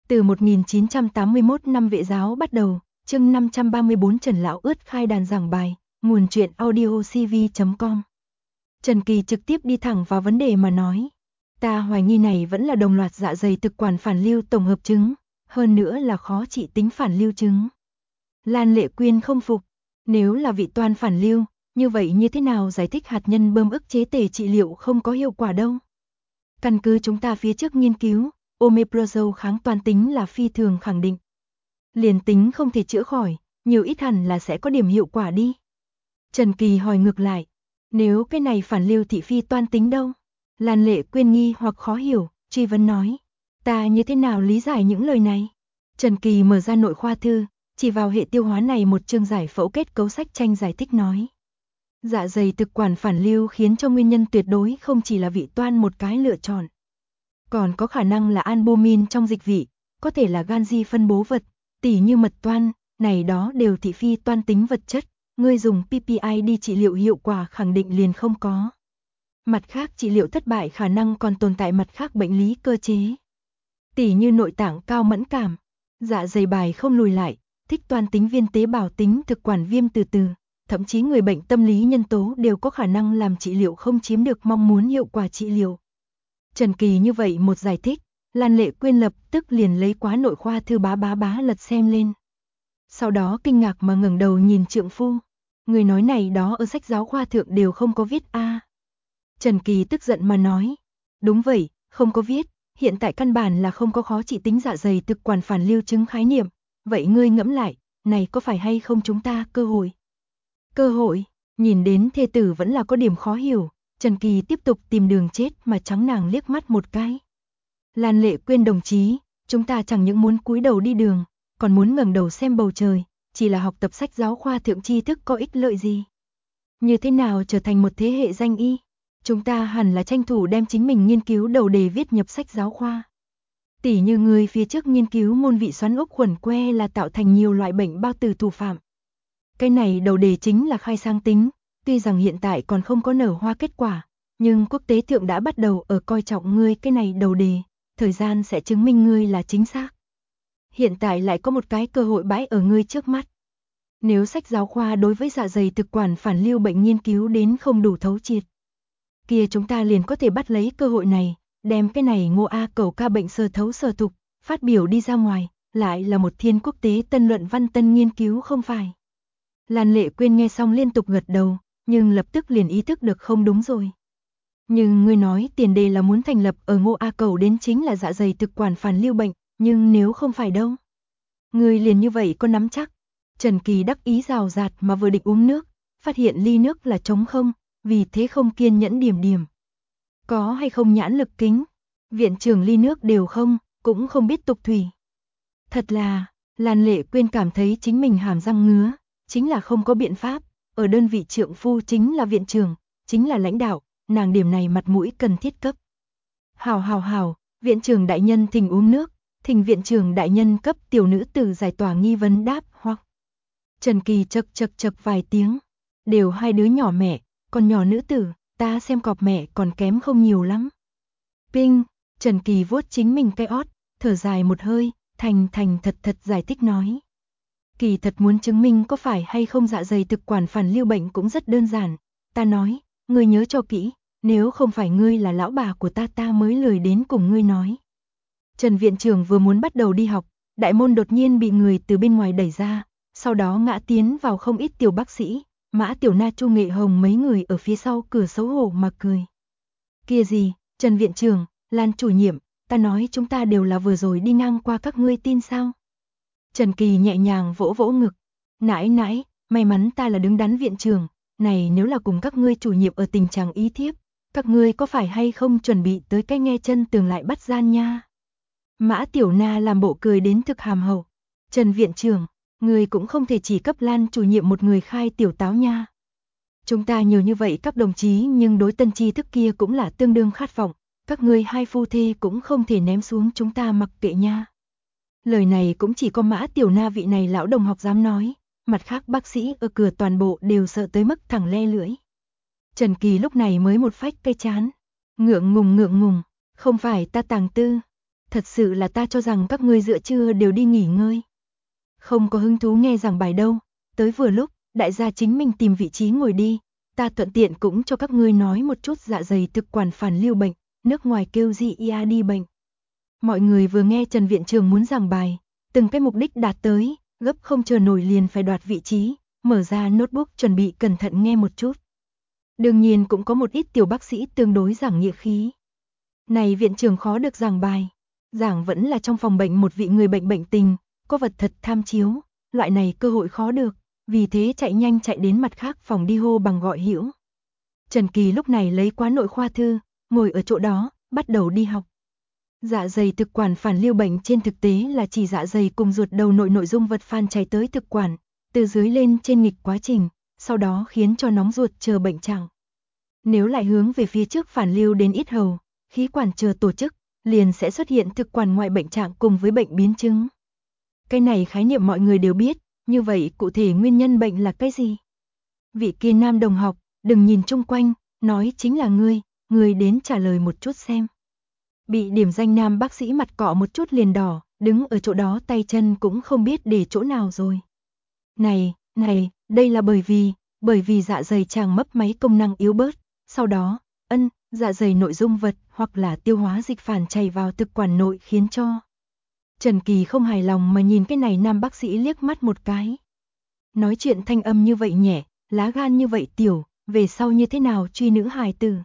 Từ 1981 năm Vệ giáo bắt đầu, chương 534 Trần Lão Ướt khai đàn giảng bài, nguồn truyện audiocv.com. Trần Kỳ trực tiếp đi thẳng vào vấn đề mà nói. Ta hoài nghi này vẫn là đồng loạt dạ dày thực quản phản lưu tổng hợp chứng, hơn nữa là khó trị tính phản lưu chứng. Lan Lệ Quyên không phục. Nếu là vị toan phản lưu, như vậy như thế nào giải thích hạt nhân bơm ức chế tề trị liệu không có hiệu quả đâu? Căn cứ chúng ta phía trước nghiên cứu, omeprazole kháng toan tính là phi thường khẳng định. Liền tính không thể chữa khỏi, nhiều ít hẳn là sẽ có điểm hiệu quả đi. Trần Kỳ hỏi ngược lại, nếu cái này phản lưu thị phi toan tính đâu? Lan Lệ Quyên nghi hoặc khó hiểu, truy vấn nói, ta như thế nào lý giải những lời này? Trần Kỳ mở ra nội khoa thư, chỉ vào hệ tiêu hóa này một chương giải phẫu kết cấu sách tranh giải thích nói. Dạ dày thực quản phản lưu khiến cho nguyên nhân tuyệt đối không chỉ là vị toan một cái lựa chọn. Còn có khả năng là albumin trong dịch vị, có thể là ganji phân bố vật, tỉ như mật toan, này đó đều thị phi toan tính vật chất, ngươi dùng PPI đi trị liệu hiệu quả khẳng định liền không có. Mặt khác trị liệu thất bại khả năng còn tồn tại mặt khác bệnh lý cơ chế. Tỉ như nội tạng cao mẫn cảm, dạ dày bài không lùi lại, thích toan tính viên tế bào tính thực quản viêm từ từ, thậm chí người bệnh tâm lý nhân tố đều có khả năng làm trị liệu không chiếm được mong muốn hiệu quả trị liệu. Trần Kỳ như vậy một giải thích, Lan Lệ Quyên lập tức liền lấy quá nội khoa thư bá lật xem lên. Sau đó kinh ngạc mà ngẩng đầu nhìn trượng phu, người nói này đó ở sách giáo khoa thượng đều không có viết a. Trần Kỳ tức giận mà nói, đúng vậy, không có viết, hiện tại căn bản là không có khó trị tính dạ dày thực quản phản lưu chứng khái niệm, vậy ngươi ngẫm lại, này có phải hay không chúng ta cơ hội? Cơ hội, nhìn đến thê tử vẫn là có điểm khó hiểu, Trần Kỳ tiếp tục tìm đường chết mà trắng nàng liếc mắt một cái. Lan Lệ Quyên đồng chí, chúng ta chẳng những muốn cúi đầu đi đường, còn muốn ngẩng đầu xem bầu trời, chỉ là học tập sách giáo khoa thượng tri thức có ích lợi gì? Như thế nào trở thành một thế hệ danh y? Chúng ta hẳn là tranh thủ đem chính mình nghiên cứu đầu đề viết nhập sách giáo khoa. Tỉ như người phía trước nghiên cứu môn vị xoắn ốc khuẩn que là tạo thành nhiều loại bệnh bao tử thủ phạm. Cái này đầu đề chính là khai sang tính, tuy rằng hiện tại còn không có nở hoa kết quả, nhưng quốc tế thượng đã bắt đầu ở coi trọng ngươi cái này đầu đề, thời gian sẽ chứng minh ngươi là chính xác. Hiện tại lại có một cái cơ hội bãi ở ngươi trước mắt. Nếu sách giáo khoa đối với dạ dày thực quản phản lưu bệnh nghiên cứu đến không đủ thấu triệt, kia chúng ta liền có thể bắt lấy cơ hội này, đem cái này Ngô A Cẩu ca bệnh sơ thấu sơ thục, phát biểu đi ra ngoài, lại là một thiên quốc tế tân luận văn tân nghiên cứu không phải. Lan Lệ Quyên nghe xong liên tục gật đầu, nhưng lập tức liền ý thức được không đúng rồi. Nhưng ngươi nói tiền đề là muốn thành lập ở Ngô A Cẩu đến chính là dạ dày thực quản phản lưu bệnh, nhưng nếu không phải đâu. Ngươi liền như vậy có nắm chắc. Trần Kỳ đắc ý rào rạt mà vừa định uống nước, phát hiện ly nước là trống không, vì thế không kiên nhẫn điểm. Có hay không nhãn lực kính, viện trưởng ly nước đều không, cũng không biết tục thủy. Thật là, Lan Lệ Quyên cảm thấy chính mình hàm răng ngứa, chính là không có biện pháp, ở đơn vị trượng phu chính là viện trưởng, chính là lãnh đạo, nàng điểm này mặt mũi cần thiết cấp. Hào, viện trưởng đại nhân thỉnh uống nước, thỉnh viện trưởng đại nhân cấp tiểu nữ tử giải tỏa nghi vấn đáp hoặc. Trần Kỳ chật vài tiếng, đều hai đứa nhỏ mẹ, còn nhỏ nữ tử, ta xem cọp mẹ còn kém không nhiều lắm. Ping, Trần Kỳ vuốt chính mình cái ót, thở dài một hơi, thành thật giải thích nói. Kỳ thật muốn chứng minh có phải hay không dạ dày thực quản phản lưu bệnh cũng rất đơn giản, ta nói, ngươi nhớ cho kỹ, nếu không phải ngươi là lão bà của ta mới lười đến cùng ngươi nói. Trần viện trưởng vừa muốn bắt đầu đi học, đại môn đột nhiên bị người từ bên ngoài đẩy ra, sau đó ngã tiến vào không ít tiểu bác sĩ, Mã Tiểu Na Chu Nghệ Hồng mấy người ở phía sau cửa xấu hổ mà cười. Kia gì, Trần viện trưởng, Lan chủ nhiệm, ta nói chúng ta đều là vừa rồi đi ngang qua các ngươi tin sao? Trần Kỳ nhẹ nhàng vỗ ngực, nãi, may mắn ta là đứng đắn viện trưởng, này nếu là cùng các ngươi chủ nhiệm ở tình trạng ý thiếp, các ngươi có phải hay không chuẩn bị tới cái nghe chân tường lại bắt gian nha? Mã Tiểu Na làm bộ cười đến thực hàm hậu, Trần viện trưởng, người cũng không thể chỉ cấp Lan chủ nhiệm một người khai tiểu táo nha. Chúng ta nhiều như vậy các đồng chí nhưng đối tân tri thức kia cũng là tương đương khát vọng, các ngươi hai phu thê cũng không thể ném xuống chúng ta mặc kệ nha. Lời này cũng chỉ có Mã Tiểu Na vị này lão đồng học dám nói, mặt khác bác sĩ ở cửa toàn bộ đều sợ tới mức thẳng le lưỡi. Trần Kỳ lúc này mới một phách cây chán, ngượng ngùng, không phải ta tàng tư, thật sự là ta cho rằng các ngươi giữa trưa đều đi nghỉ ngơi. Không có hứng thú nghe giảng bài đâu, tới vừa lúc, đại gia chính mình tìm vị trí ngồi đi, ta thuận tiện cũng cho các ngươi nói một chút dạ dày thực quản phản lưu bệnh, nước ngoài kêu GERD bệnh. Mọi người vừa nghe Trần viện trưởng muốn giảng bài, từng cái mục đích đạt tới, gấp không chờ nổi liền phải đoạt vị trí, mở ra notebook chuẩn bị cẩn thận nghe một chút. Đương nhiên cũng có một ít tiểu bác sĩ tương đối giảng nghĩa khí. Này viện trưởng khó được giảng bài, giảng vẫn là trong phòng bệnh một vị người bệnh bệnh tình, có vật thật tham chiếu, loại này cơ hội khó được, vì thế chạy nhanh chạy đến mặt khác phòng đi hô bằng gọi hữu. Trần Kỳ lúc này lấy quá nội khoa thư, ngồi ở chỗ đó, bắt đầu đi học. Dạ dày thực quản phản lưu bệnh trên thực tế là chỉ dạ dày cùng ruột đầu nội dung vật phàn chảy tới thực quản, từ dưới lên trên nghịch quá trình, sau đó khiến cho nóng ruột chờ bệnh trạng. Nếu lại hướng về phía trước phản lưu đến yết hầu, khí quản chờ tổ chức, liền sẽ xuất hiện thực quản ngoại bệnh trạng cùng với bệnh biến chứng. Cái này khái niệm mọi người đều biết, như vậy cụ thể nguyên nhân bệnh là cái gì? Vị kia nam đồng học, đừng nhìn chung quanh, nói chính là ngươi đến trả lời một chút xem. Bị điểm danh nam bác sĩ mặt cọ một chút liền đỏ, đứng ở chỗ đó tay chân cũng không biết để chỗ nào rồi. Này, đây là bởi vì dạ dày tràng mấp máy công năng yếu bớt, sau đó, dạ dày nội dung vật hoặc là tiêu hóa dịch phản chảy vào thực quản nội khiến cho. Trần Kỳ không hài lòng mà nhìn cái này nam bác sĩ liếc mắt một cái. Nói chuyện thanh âm như vậy nhẹ, lá gan như vậy tiểu, về sau như thế nào truy nữ hài tử.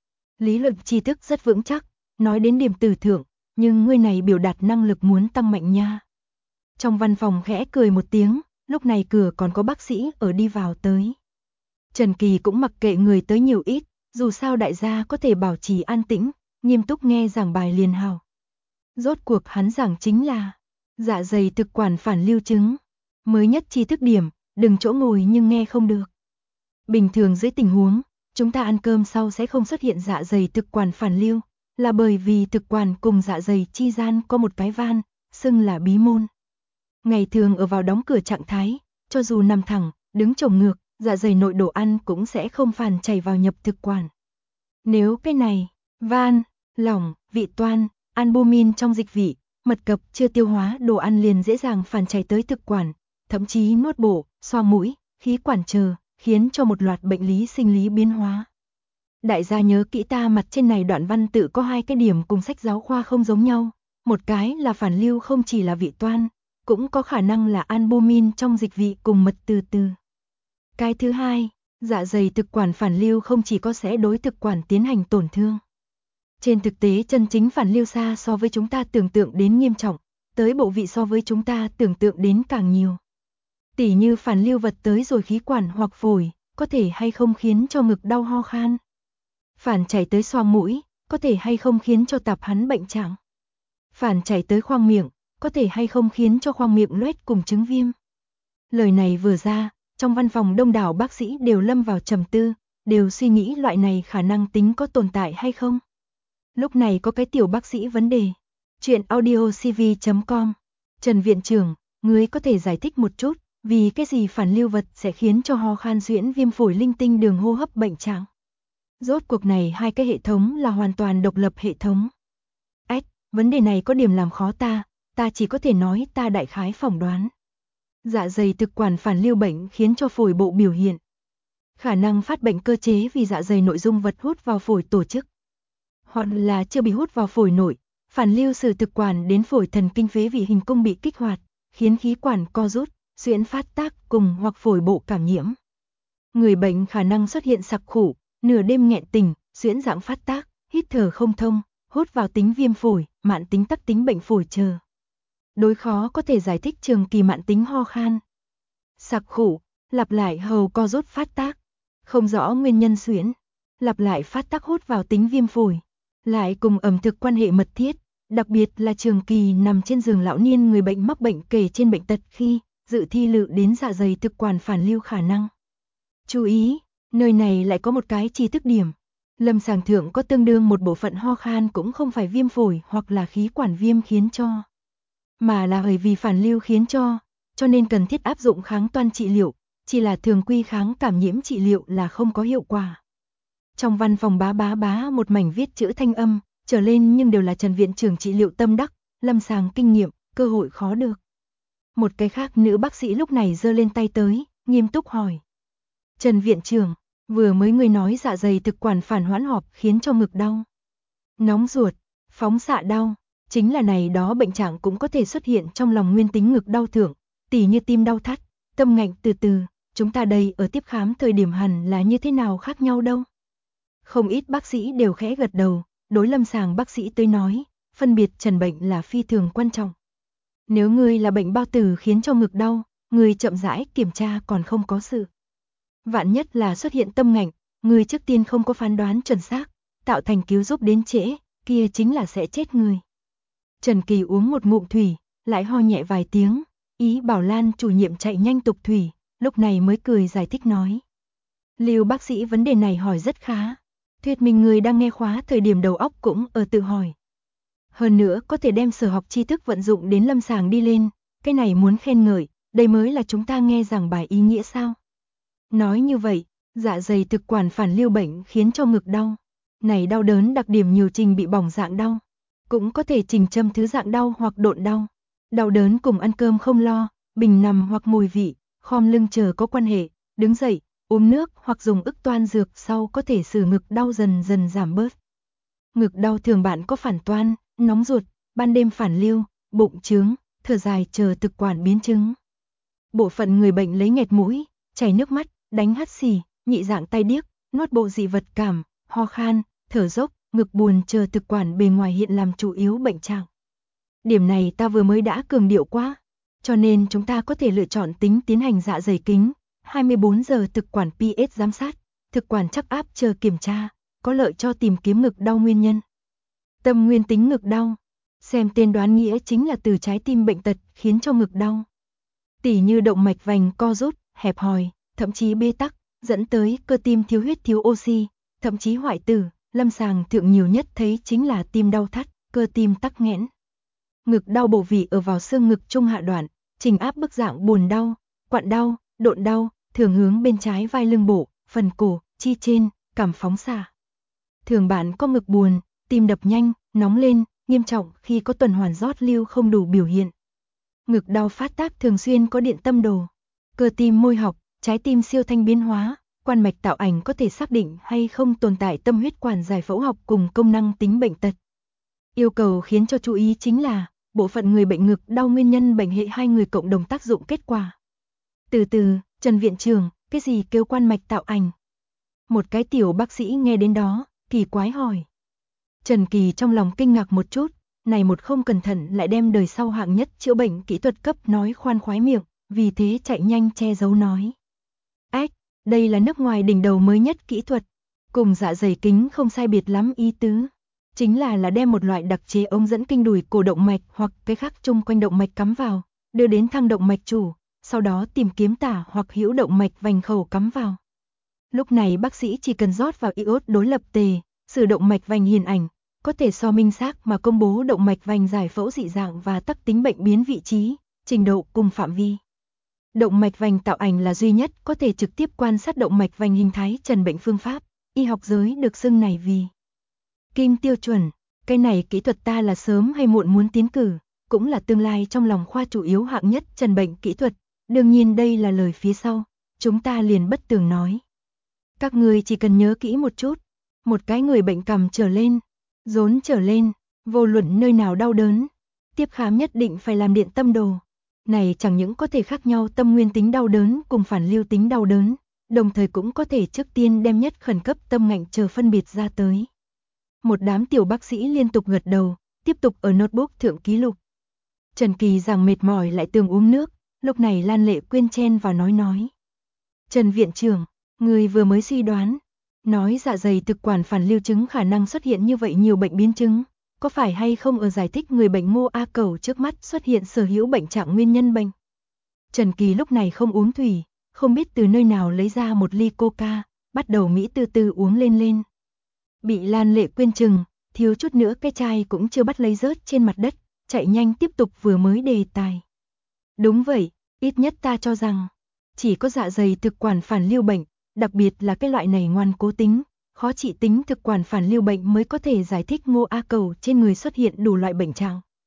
Lý luận tri thức rất vững chắc, nói đến điểm tử thượng, nhưng người này biểu đạt năng lực muốn tăng mạnh nha. Trong văn phòng khẽ cười một tiếng, lúc này cửa còn có bác sĩ ở đi vào tới. Trần Kỳ cũng mặc kệ người tới nhiều ít, dù sao đại gia có thể bảo trì an tĩnh, nghiêm túc nghe giảng bài liền hào. Rốt cuộc hắn giảng chính là dạ dày thực quản phản lưu chứng. Mới nhất tri thức điểm, đừng chỗ ngồi nhưng nghe không được. Bình thường dưới tình huống, chúng ta ăn cơm sau sẽ không xuất hiện dạ dày thực quản phản lưu, là bởi vì thực quản cùng dạ dày chi gian có một cái van, xưng là bí môn. Ngày thường ở vào đóng cửa trạng thái, cho dù nằm thẳng, đứng chồng ngược, dạ dày nội đồ ăn cũng sẽ không phản chảy vào nhập thực quản. Nếu cái này, van, lỏng, vị toan, albumin trong dịch vị, mật cập chưa tiêu hóa đồ ăn liền dễ dàng phản chảy tới thực quản, thậm chí nuốt bổ, xoa mũi, khí quản chờ, khiến cho một loạt bệnh lý sinh lý biến hóa. Đại gia nhớ kỹ ta mặt trên này đoạn văn tự có hai cái điểm cùng sách giáo khoa không giống nhau, một cái là phản lưu không chỉ là vị toan, cũng có khả năng là albumin trong dịch vị cùng mật từ từ. Cái thứ hai, dạ dày thực quản phản lưu không chỉ có sẽ đối thực quản tiến hành tổn thương. Trên thực tế chân chính phản lưu xa so với chúng ta tưởng tượng đến nghiêm trọng, tới bộ vị so với chúng ta tưởng tượng đến càng nhiều. Tỉ như phản lưu vật tới rồi khí quản hoặc phổi, có thể hay không khiến cho ngực đau ho khan. Phản chảy tới xoang mũi, có thể hay không khiến cho tạp hắn bệnh trạng. Phản chảy tới khoang miệng, có thể hay không khiến cho khoang miệng loét cùng chứng viêm. Lời này vừa ra, trong văn phòng đông đảo bác sĩ đều lâm vào trầm tư, đều suy nghĩ loại này khả năng tính có tồn tại hay không. Lúc này có cái tiểu bác sĩ vấn đề. Chuyện audiocv.com. Trần viện trưởng, ngươi có thể giải thích một chút, vì cái gì phản lưu vật sẽ khiến cho ho khan suyễn viêm phổi linh tinh đường hô hấp bệnh trạng? Rốt cuộc này hai cái hệ thống là hoàn toàn độc lập hệ thống. Vấn đề này có điểm làm khó ta chỉ có thể nói ta đại khái phỏng đoán. Dạ dày thực quản phản lưu bệnh khiến cho phổi bộ biểu hiện. Khả năng phát bệnh cơ chế vì dạ dày nội dung vật hút vào phổi tổ chức. Hoặc là chưa bị hút vào phổi nội, phản lưu từ thực quản đến phổi thần kinh phế vị hình cung bị kích hoạt, khiến khí quản co rút, suyễn phát tác cùng hoặc phổi bộ cảm nhiễm. Người bệnh khả năng xuất hiện sặc khủ, nửa đêm nghẹn tình, suyễn dạng phát tác, hít thở không thông, hút vào tính viêm phổi, mạn tính tắc tính bệnh phổi chờ. Đối khó có thể giải thích trường kỳ mạn tính ho khan. Sặc khủ, lặp lại hầu co rút phát tác, không rõ nguyên nhân suyễn, lặp lại phát tác hút vào tính viêm phổi, lại cùng ẩm thực quan hệ mật thiết, đặc biệt là trường kỳ nằm trên giường lão niên người bệnh mắc bệnh kể trên bệnh tật khi dự thi lự đến dạ dày thực quản phản lưu khả năng. Chú ý, nơi này lại có một cái tri thức điểm. Lâm sàng thượng có tương đương một bộ phận ho khan cũng không phải viêm phổi hoặc là khí quản viêm khiến cho, mà là bởi vì phản lưu khiến cho nên cần thiết áp dụng kháng toan trị liệu, chỉ là thường quy kháng cảm nhiễm trị liệu là không có hiệu quả. Trong văn phòng bá một mảnh viết chữ thanh âm, trở lên nhưng đều là Trần viện trưởng trị liệu tâm đắc, lâm sàng kinh nghiệm, cơ hội khó được. Một cái khác nữ bác sĩ lúc này giơ lên tay tới, nghiêm túc hỏi. Trần viện trưởng, vừa mới người nói dạ dày thực quản phản hoãn họp khiến cho ngực đau. Nóng ruột, phóng xạ đau, chính là này đó bệnh trạng cũng có thể xuất hiện trong lòng nguyên tính ngực đau thượng, tỉ như tim đau thắt, tâm ngạnh từ từ, chúng ta đây ở tiếp khám thời điểm hẳn là như thế nào khác nhau đâu. Không ít bác sĩ đều khẽ gật đầu, đối lâm sàng bác sĩ tới nói, phân biệt trần bệnh là phi thường quan trọng. Nếu ngươi là bệnh bao tử khiến cho ngực đau, ngươi chậm rãi kiểm tra còn không có sự. Vạn nhất là xuất hiện tâm ngạnh, ngươi trước tiên không có phán đoán chuẩn xác, tạo thành cứu giúp đến trễ, kia chính là sẽ chết người. Trần Kỳ uống một ngụm thủy, lại ho nhẹ vài tiếng, ý bảo Lan chủ nhiệm chạy nhanh tục thủy, lúc này mới cười giải thích nói. Lưu bác sĩ vấn đề này hỏi rất khá, thuyết minh người đang nghe khóa thời điểm đầu óc cũng ở tự hỏi. Hơn nữa có thể đem sở học tri thức vận dụng đến lâm sàng đi lên, cái này muốn khen ngợi, đây mới là chúng ta nghe giảng bài ý nghĩa sao. Nói như vậy, dạ dày thực quản phản lưu bệnh khiến cho ngực đau. Này đau đớn đặc điểm nhiều trình bị bỏng dạng đau, cũng có thể trình châm thứ dạng đau hoặc độn đau. Đau đớn cùng ăn cơm không lo, bình nằm hoặc mùi vị, khom lưng chờ có quan hệ, đứng dậy, uống nước hoặc dùng ức toan dược sau có thể xử ngực đau dần dần giảm bớt. Ngực đau thường bạn có phản toan, nóng ruột, ban đêm phản lưu, bụng trướng, thở dài chờ thực quản biến chứng. Bộ phận người bệnh lấy nghẹt mũi, chảy nước mắt, đánh hắt xì, nhị dạng tai điếc, nuốt bộ dị vật cảm, ho khan, thở dốc, ngực buồn chờ thực quản bề ngoài hiện làm chủ yếu bệnh trạng. Điểm này ta vừa mới đã cường điệu quá, cho nên chúng ta có thể lựa chọn tính tiến hành dạ dày kính, 24 giờ thực quản pH giám sát, thực quản chắc áp chờ kiểm tra, có lợi cho tìm kiếm ngực đau nguyên nhân. Tâm nguyên tính ngực đau, xem tên đoán nghĩa chính là từ trái tim bệnh tật khiến cho ngực đau. Tỉ như động mạch vành co rút, hẹp hòi, thậm chí bế tắc, dẫn tới cơ tim thiếu huyết thiếu oxy, thậm chí hoại tử, lâm sàng thượng nhiều nhất thấy chính là tim đau thắt, cơ tim tắc nghẽn. Ngực đau bổ vị ở vào xương ngực trung hạ đoạn, trình áp bức dạng buồn đau, quặn đau, độn đau, thường hướng bên trái vai lưng bộ, phần cổ, chi trên, cảm phóng xạ. Thường bạn có ngực buồn, tim đập nhanh, nóng lên, nghiêm trọng khi có tuần hoàn rót lưu không đủ biểu hiện. Ngực đau phát tác thường xuyên có điện tâm đồ, cơ tim môi học, trái tim siêu thanh biến hóa, quan mạch tạo ảnh có thể xác định hay không tồn tại tâm huyết quản giải phẫu học cùng công năng tính bệnh tật. Yêu cầu khiến cho chú ý chính là bộ phận người bệnh ngực đau nguyên nhân bệnh hệ hai người cộng đồng tác dụng kết quả. Từ từ, Trần viện trưởng, cái gì kêu quan mạch tạo ảnh? Một cái tiểu bác sĩ nghe đến đó, kỳ quái hỏi. Trần Kỳ trong lòng kinh ngạc một chút, này một không cẩn thận lại đem đời sau hạng nhất chữa bệnh kỹ thuật cấp nói khoan khoái miệng, vì thế chạy nhanh che giấu nói. Ách, đây là nước ngoài đỉnh đầu mới nhất kỹ thuật, cùng dạ dày kính không sai biệt lắm ý tứ. Chính là đem một loại đặc chế ống dẫn kinh đùi cổ động mạch hoặc cái khác chung quanh động mạch cắm vào, đưa đến thang động mạch chủ, sau đó tìm kiếm tả hoặc hữu động mạch vành khẩu cắm vào. Lúc này bác sĩ chỉ cần rót vào iốt đối lập tề, sử động mạch vành hình ảnh, có thể so minh xác mà công bố động mạch vành giải phẫu dị dạng và tắc tính bệnh biến vị trí, trình độ cùng phạm vi. Động mạch vành tạo ảnh là duy nhất có thể trực tiếp quan sát động mạch vành hình thái trần bệnh phương pháp, y học giới được xưng này vì Kim tiêu chuẩn. Cái này kỹ thuật ta là sớm hay muộn muốn tiến cử, cũng là tương lai trong lòng khoa chủ yếu hạng nhất trần bệnh kỹ thuật, đương nhiên đây là lời phía sau, chúng ta liền bất tường nói. Các người chỉ cần nhớ kỹ một chút, một cái người bệnh cằm trở lên, rốn trở lên, vô luận nơi nào đau đớn, tiếp khám nhất định phải làm điện tâm đồ. Này chẳng những có thể khác nhau tâm nguyên tính đau đớn cùng phản lưu tính đau đớn, đồng thời cũng có thể trước tiên đem nhất khẩn cấp tâm ngạnh chờ phân biệt ra tới. Một đám tiểu bác sĩ liên tục gật đầu, tiếp tục ở notebook thượng ký lục. Trần Kỳ giảng mệt mỏi lại tường uống nước, lúc này Lan Lệ Quyên chen vào nói. Trần viện trưởng, người vừa mới suy đoán, nói dạ dày thực quản phản lưu chứng khả năng xuất hiện như vậy nhiều bệnh biến chứng, có phải hay không ở giải thích người bệnh Ngô A Cẩu trước mắt xuất hiện sở hữu bệnh trạng nguyên nhân bệnh. Trần Kỳ lúc này không uống thủy, không biết từ nơi nào lấy ra một ly coca, bắt đầu mỹ từ từ uống lên. Bị Lan Lệ Quyên chừng, thiếu chút nữa cái chai cũng chưa bắt lấy rớt trên mặt đất, chạy nhanh tiếp tục vừa mới đề tài. Đúng vậy, ít nhất ta cho rằng, chỉ có dạ dày thực quản phản lưu bệnh, đặc biệt là cái loại này ngoan cố tính, khó trị tính thực quản phản lưu bệnh mới có thể giải thích Ngô A Cẩu trên người xuất hiện đủ loại bệnh trạng.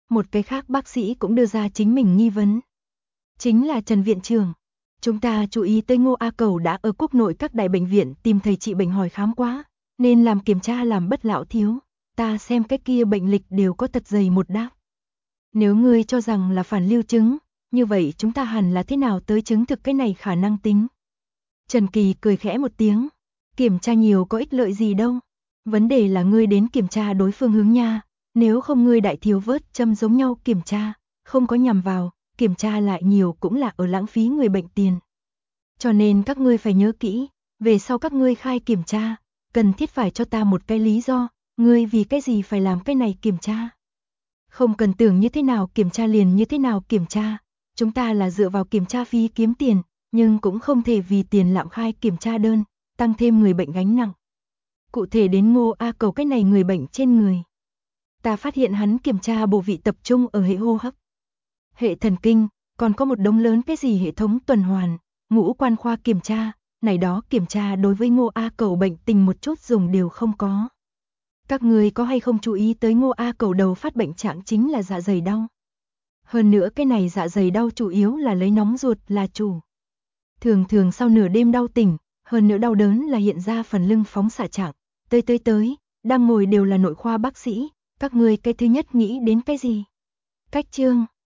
Một cái khác bác sĩ cũng đưa ra chính mình nghi vấn. Chính là Trần viện trưởng. Chúng ta chú ý tới Ngô A Cẩu đã ở quốc nội các đại bệnh viện tìm thầy trị bệnh hỏi khám quá, nên làm kiểm tra làm bất lão thiếu. Ta xem cái kia bệnh lịch đều có tật dày một đáp. Nếu ngươi cho rằng là phản lưu chứng, như vậy chúng ta hẳn là thế nào tới chứng thực cái này khả năng tính? Trần Kỳ cười khẽ một tiếng. Kiểm tra nhiều có ích lợi gì đâu. Vấn đề là ngươi đến kiểm tra đối phương hướng nha. Nếu không ngươi đại thiếu vớt châm giống nhau kiểm tra, không có nhằm vào, kiểm tra lại nhiều cũng là ở lãng phí người bệnh tiền. Cho nên các ngươi phải nhớ kỹ, về sau các ngươi khai kiểm tra, cần thiết phải cho ta một cái lý do, ngươi vì cái gì phải làm cái này kiểm tra. Không cần tưởng như thế nào kiểm tra liền như thế nào kiểm tra, chúng ta là dựa vào kiểm tra phí kiếm tiền, nhưng cũng không thể vì tiền lạm khai kiểm tra đơn, tăng thêm người bệnh gánh nặng. Cụ thể đến Ngô A Cẩu cái này người bệnh trên người. Ta phát hiện hắn kiểm tra bộ vị tập trung ở hệ hô hấp, hệ thần kinh, còn có một đống lớn cái gì hệ thống tuần hoàn, ngũ quan khoa kiểm tra, này đó kiểm tra đối với Ngô A Cẩu bệnh tình một chút dùng đều không có. Các người có hay không chú ý tới Ngô A Cẩu đầu phát bệnh trạng chính là dạ dày đau. Hơn nữa cái này dạ dày đau chủ yếu là lấy nóng ruột là chủ. Thường thường sau nửa đêm đau tỉnh, hơn nữa đau đớn là hiện ra phần lưng phóng xạ trạng. Tới, đang ngồi đều là nội khoa bác sĩ, các người cái thứ nhất nghĩ đến cái gì? Cách chương